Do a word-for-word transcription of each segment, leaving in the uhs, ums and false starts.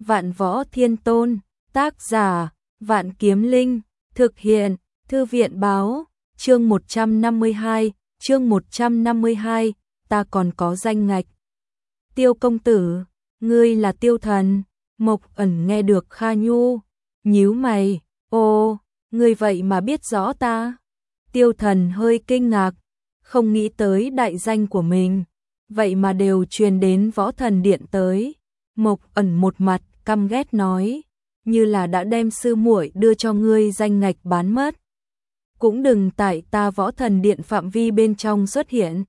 Vạn Võ Thiên Tôn, tác giả, Vạn Kiếm Linh, thực hiện, Thư viện báo, chương một trăm năm mươi hai, chương một trăm năm mươi hai, ta còn có danh ngạch. Tiêu công tử, ngươi là Tiêu Thần, Mộc Ẩn nghe được Kha Nhu, nhíu mày, ô, ngươi vậy mà biết rõ ta. Tiêu Thần hơi kinh ngạc, không nghĩ tới đại danh của mình, vậy mà đều truyền đến Võ Thần Điện tới. Mộc Ẩn một mặt căm ghét nói, như là đã đem sư muội đưa cho ngươi danh ngạch bán mất. Cũng đừng tại ta Võ Thần Điện phạm vi bên trong xuất hiện.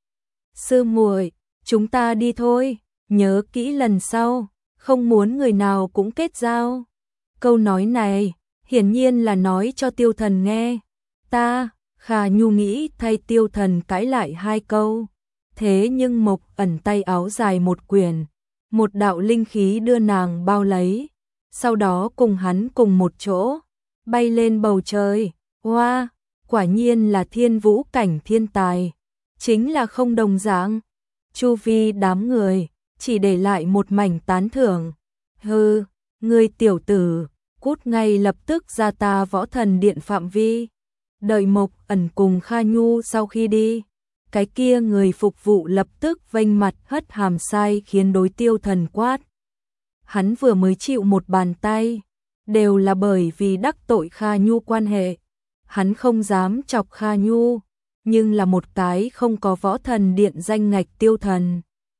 Sư muội, chúng ta đi thôi, nhớ kỹ lần sau, không muốn người nào cũng kết giao. Câu nói này, hiển nhiên là nói cho Tiêu Thần nghe. Ta, Kha Nhu nghĩ thay Tiêu Thần cãi lại hai câu. Thế nhưng Mộc Ẩn tay áo dài một quyển, một đạo linh khí đưa nàng bao lấy, sau đó cùng hắn cùng một chỗ, bay lên bầu trời. Hoa, quả nhiên là thiên vũ cảnh thiên tài, chính là không đồng dạng. Chu vi đám người, chỉ để lại một mảnh tán thưởng. Hừ, ngươi tiểu tử, cút ngay lập tức ra ta Võ Thần Điện phạm vi. Đợi Mộc Ẩn cùng Kha Nhu sau khi đi, cái kia người phục vụ lập tức vênh mặt hất hàm sai khiến đối Tiêu Thần quát. Hắn vừa mới chịu một bàn tay, đều là bởi vì đắc tội Kha Nhu quan hệ. Hắn không dám chọc Kha Nhu, nhưng là một cái không có Võ Thần Điện danh ngạch Tiêu Thần.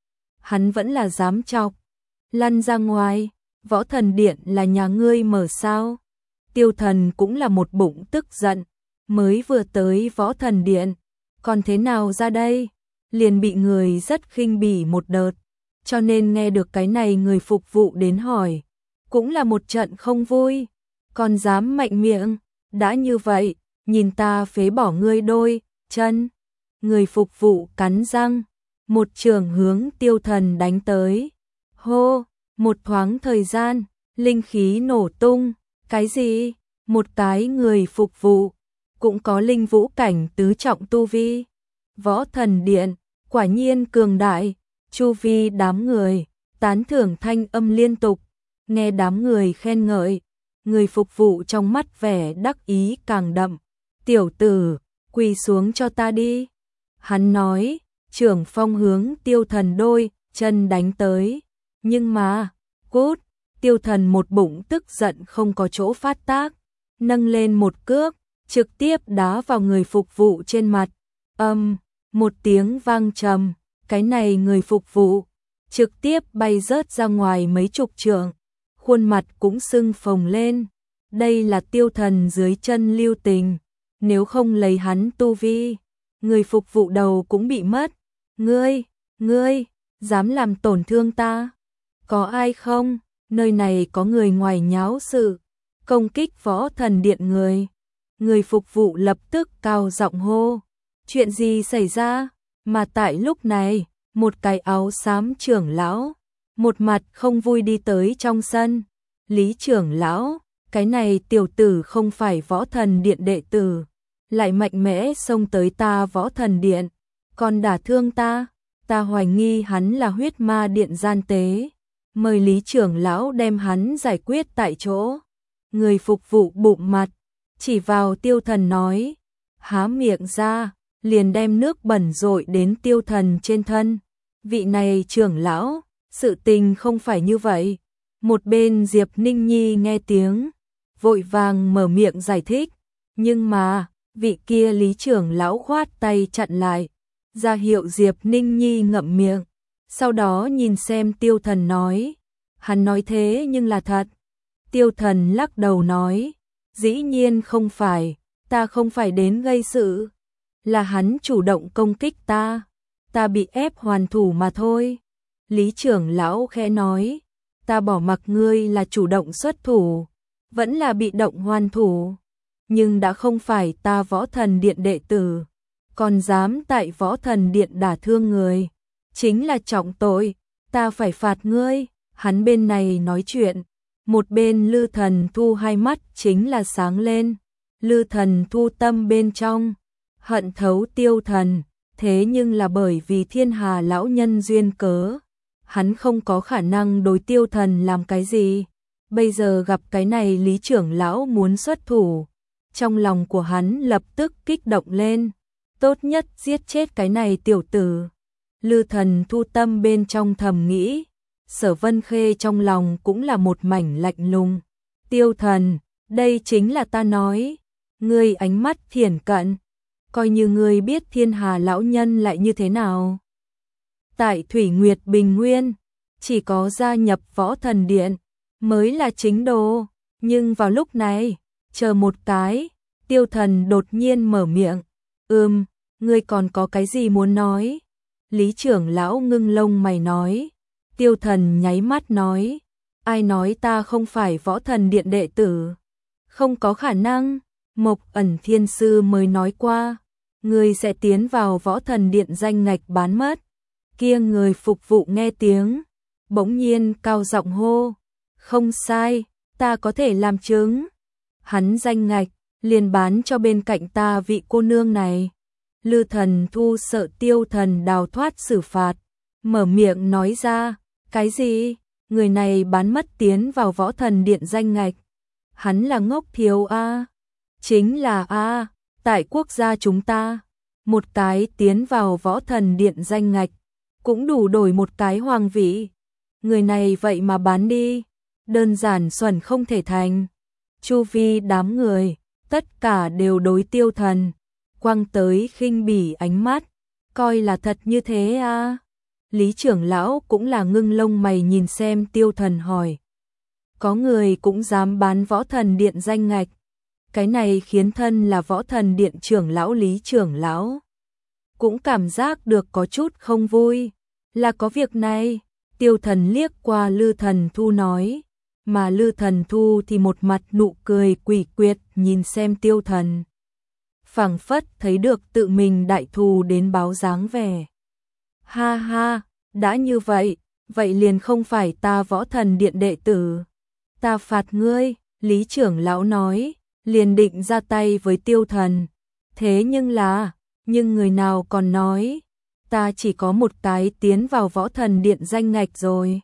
Hắn vẫn là dám chọc. Lăn ra ngoài, Võ Thần Điện là nhà ngươi mở sao? Tiêu Thần cũng là một bụng tức giận, mới vừa tới Võ Thần Điện, còn thế nào ra đây? Liền bị người rất khinh bỉ một đợt, cho nên nghe được cái này người phục vụ đến hỏi, cũng là một trận không vui, còn dám mạnh miệng, đã như vậy, nhìn ta phế bỏ ngươi đôi chân. Người phục vụ cắn răng, một trường hướng Tiêu Thần đánh tới. Hô, một thoáng thời gian, linh khí nổ tung, cái gì? Một cái người phục vụ cũng có linh vũ cảnh tứ trọng tu vi. Võ Thần Điện quả nhiên cường đại. Chu vi đám người tán thưởng thanh âm liên tục, nghe đám người khen ngợi, người phục vụ trong mắt vẻ đắc ý càng đậm. Tiểu tử, quỳ xuống cho ta đi. Hắn nói, trưởng phong hướng Tiêu Thần đôi chân đánh tới, nhưng mà, cút. Tiêu Thần một bụng tức giận không có chỗ phát tác, nâng lên một cước, trực tiếp đá vào người phục vụ trên mặt. Âm, um, một tiếng vang trầm, cái này người phục vụ trực tiếp bay rớt ra ngoài mấy chục trượng, khuôn mặt cũng sưng phồng lên. Đây là Tiêu Thần dưới chân lưu tình, nếu không lấy hắn tu vi, người phục vụ đầu cũng bị mất. Ngươi, ngươi, dám làm tổn thương ta? Có ai không? Nơi này có người ngoài nháo sự, công kích Võ Thần Điện người. Người phục vụ lập tức cao giọng hô. Chuyện gì xảy ra? Mà tại lúc này, một cái áo xám trưởng lão, một mặt không vui đi tới trong sân. Lý trưởng lão, cái này tiểu tử không phải Võ Thần Điện đệ tử, lại mạnh mẽ xông tới ta Võ Thần Điện, còn đả thương ta, ta hoài nghi hắn là huyết ma điện gian tế. Mời Lý trưởng lão đem hắn giải quyết tại chỗ. Người phục vụ bụng mặt, chỉ vào Tiêu Thần nói, há miệng ra, liền đem nước bẩn dội đến Tiêu Thần trên thân. Vị này trưởng lão, sự tình không phải như vậy. Một bên Diệp Ninh Nhi nghe tiếng, vội vàng mở miệng giải thích, nhưng mà, vị kia Lý trưởng lão khoát tay chặn lại, ra hiệu Diệp Ninh Nhi ngậm miệng. Sau đó nhìn xem Tiêu Thần nói, hắn nói thế nhưng là thật. Tiêu Thần lắc đầu nói, dĩ nhiên không phải, ta không phải đến gây sự, là hắn chủ động công kích ta, ta bị ép hoàn thủ mà thôi. Lý trưởng lão khẽ nói, ta bỏ mặc ngươi là chủ động xuất thủ, vẫn là bị động hoàn thủ, nhưng đã không phải ta Võ Thần Điện đệ tử, còn dám tại Võ Thần Điện đả thương người, chính là trọng tội, ta phải phạt ngươi. Hắn bên này nói chuyện, một bên Lư Thần Thu hai mắt chính là sáng lên. Lư Thần Thu tâm bên trong hận thấu Tiêu Thần, thế nhưng là bởi vì Thiên Hà lão nhân duyên cớ, hắn không có khả năng đối Tiêu Thần làm cái gì. Bây giờ gặp cái này Lý trưởng lão muốn xuất thủ, trong lòng của hắn lập tức kích động lên, tốt nhất giết chết cái này tiểu tử. Lư Thần Thu tâm bên trong thầm nghĩ, Sở Vân Khê trong lòng cũng là một mảnh lạnh lùng. Tiêu Thần, đây chính là ta nói, ngươi ánh mắt thiển cận, coi như ngươi biết Thiên Hà lão nhân lại như thế nào. Tại Thủy Nguyệt Bình Nguyên, chỉ có gia nhập Võ Thần Điện mới là chính đồ, nhưng vào lúc này, chờ một cái, Tiêu Thần đột nhiên mở miệng, "Ừm, ngươi còn có cái gì muốn nói?" Lý trưởng lão ngưng lông mày nói. Tiêu Thần nháy mắt nói, "Ai nói ta không phải Võ Thần Điện đệ tử? Không có khả năng, Mộc Ẩn Thiên sư mới nói qua, ngươi sẽ tiến vào Võ Thần Điện danh ngạch bán mất." Kia người phục vụ nghe tiếng, bỗng nhiên cao giọng hô, "Không sai, ta có thể làm chứng. Hắn danh ngạch liền bán cho bên cạnh ta vị cô nương này." Lư Thần Thu sợ Tiêu Thần đào thoát xử phạt, mở miệng nói ra, "Cái gì? Người này bán mất tiến vào Võ Thần Điện danh ngạch? Hắn là ngốc thiếu a?" "Chính là a, tại quốc gia chúng ta, một cái tiến vào Võ Thần Điện danh ngạch cũng đủ đổi một cái hoàng vị. Người này vậy mà bán đi, đơn giản xuẩn không thể thành." Chu vi đám người, tất cả đều đối Tiêu Thần quăng tới khinh bỉ ánh mắt, coi là thật như thế à? Lý trưởng lão cũng là ngưng lông mày nhìn xem Tiêu Thần hỏi, "Có người cũng dám bán Võ Thần Điện danh ngạch?" Cái này khiến thân là Võ Thần Điện trưởng lão Lý trưởng lão cũng cảm giác được có chút không vui. "Là có việc này." Tiêu Thần liếc qua Lư Thần Thu nói, mà Lư Thần Thu thì một mặt nụ cười quỷ quyệt nhìn xem Tiêu Thần, phảng phất thấy được tự mình đại thù đến báo dáng vẻ. "Ha ha, đã như vậy, vậy liền không phải ta Võ Thần Điện đệ tử. Ta phạt ngươi." Lý trưởng lão nói, liền định ra tay với Tiêu Thần. Thế nhưng là, nhưng người nào còn nói, "Ta chỉ có một cái tiến vào Võ Thần Điện danh ngạch rồi."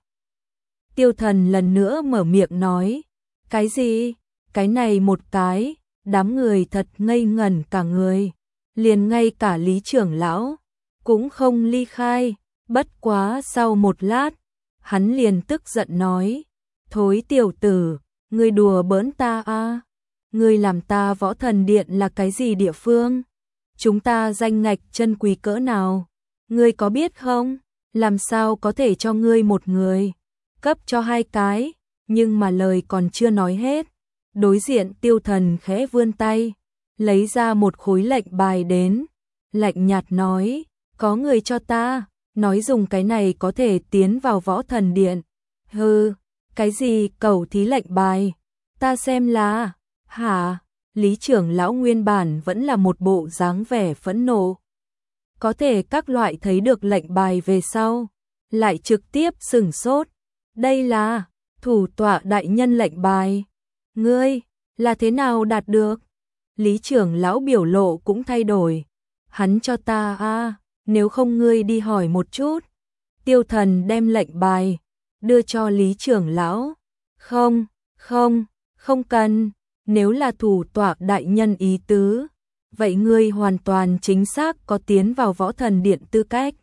Tiêu Thần lần nữa mở miệng nói, "Cái gì? Cái này một cái?" Đám người thật ngây ngẩn cả người, liền ngay cả Lý trưởng lão cũng không ly khai. Bất quá sau một lát, hắn liền tức giận nói, "Thối tiểu tử, ngươi đùa bỡn ta à? Ngươi làm ta Võ Thần Điện là cái gì địa phương? Chúng ta danh ngạch chân quý cỡ nào? Ngươi có biết không? Làm sao có thể cho ngươi một người cấp cho hai cái?" Nhưng mà lời còn chưa nói hết, đối diện Tiêu Thần khẽ vươn tay, lấy ra một khối lệnh bài đến, lạnh nhạt nói, "Có người cho ta, nói dùng cái này có thể tiến vào Võ Thần Điện." "Hừ, cái gì cẩu thí lệnh bài? Ta xem là..." "Hả?" Lý trưởng lão nguyên bản vẫn là một bộ dáng vẻ phẫn nộ, có thể các loại thấy được lệnh bài về sau, lại trực tiếp sửng sốt. "Đây là thủ tọa đại nhân lệnh bài. Ngươi là thế nào đạt được?" Lý trưởng lão biểu lộ cũng thay đổi, "Hắn cho ta à, nếu không ngươi đi hỏi một chút." Tiêu Thần đem lệnh bài đưa cho Lý trưởng lão. "Không, không, không cần, nếu là thủ tọa đại nhân ý tứ, vậy ngươi hoàn toàn chính xác có tiến vào Võ Thần Điện tư cách.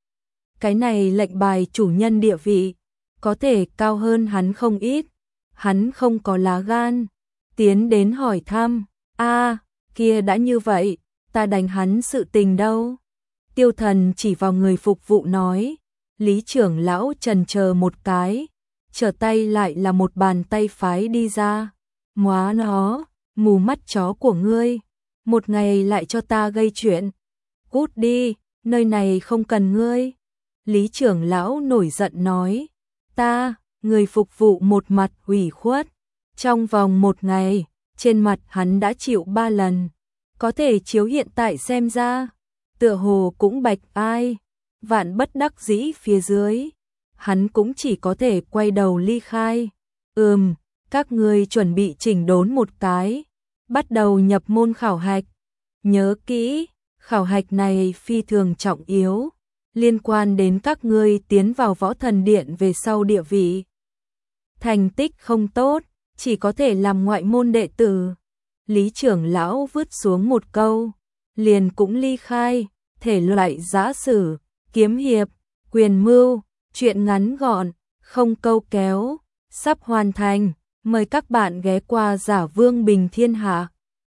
Cái này lệnh bài chủ nhân địa vị có thể cao hơn hắn không ít." Hắn không có lá gan tiến đến hỏi thăm, "A, kia đã như vậy, ta đánh hắn sự tình đâu?" Tiêu Thần chỉ vào người phục vụ nói. Lý trưởng lão chần chờ một cái, trở tay lại là một bàn tay phái đi ra. "Móa nó, mù mắt chó của ngươi, một ngày lại cho ta gây chuyện. Cút đi, nơi này không cần ngươi." Lý trưởng lão nổi giận nói. "Ta..." Người phục vụ một mặt ủy khuất. Trong vòng một ngày, trên mặt hắn đã chịu ba lần, có thể chiếu hiện tại xem ra, tựa hồ cũng bạch ai. Vạn bất đắc dĩ phía dưới, hắn cũng chỉ có thể quay đầu ly khai. "Ừm, các ngươi chuẩn bị chỉnh đốn một cái, bắt đầu nhập môn khảo hạch. Nhớ kỹ, khảo hạch này phi thường trọng yếu, liên quan đến các ngươi tiến vào Võ Thần Điện về sau địa vị. Thành tích không tốt, chỉ có thể làm ngoại môn đệ tử. Lý trưởng lão vứt xuống một câu, liền cũng ly khai, thể loại giã sử, kiếm hiệp, quyền mưu, chuyện ngắn gọn, không câu kéo, sắp hoàn thành, mời các bạn ghé qua Giả Vương Bình Thiên Hạ.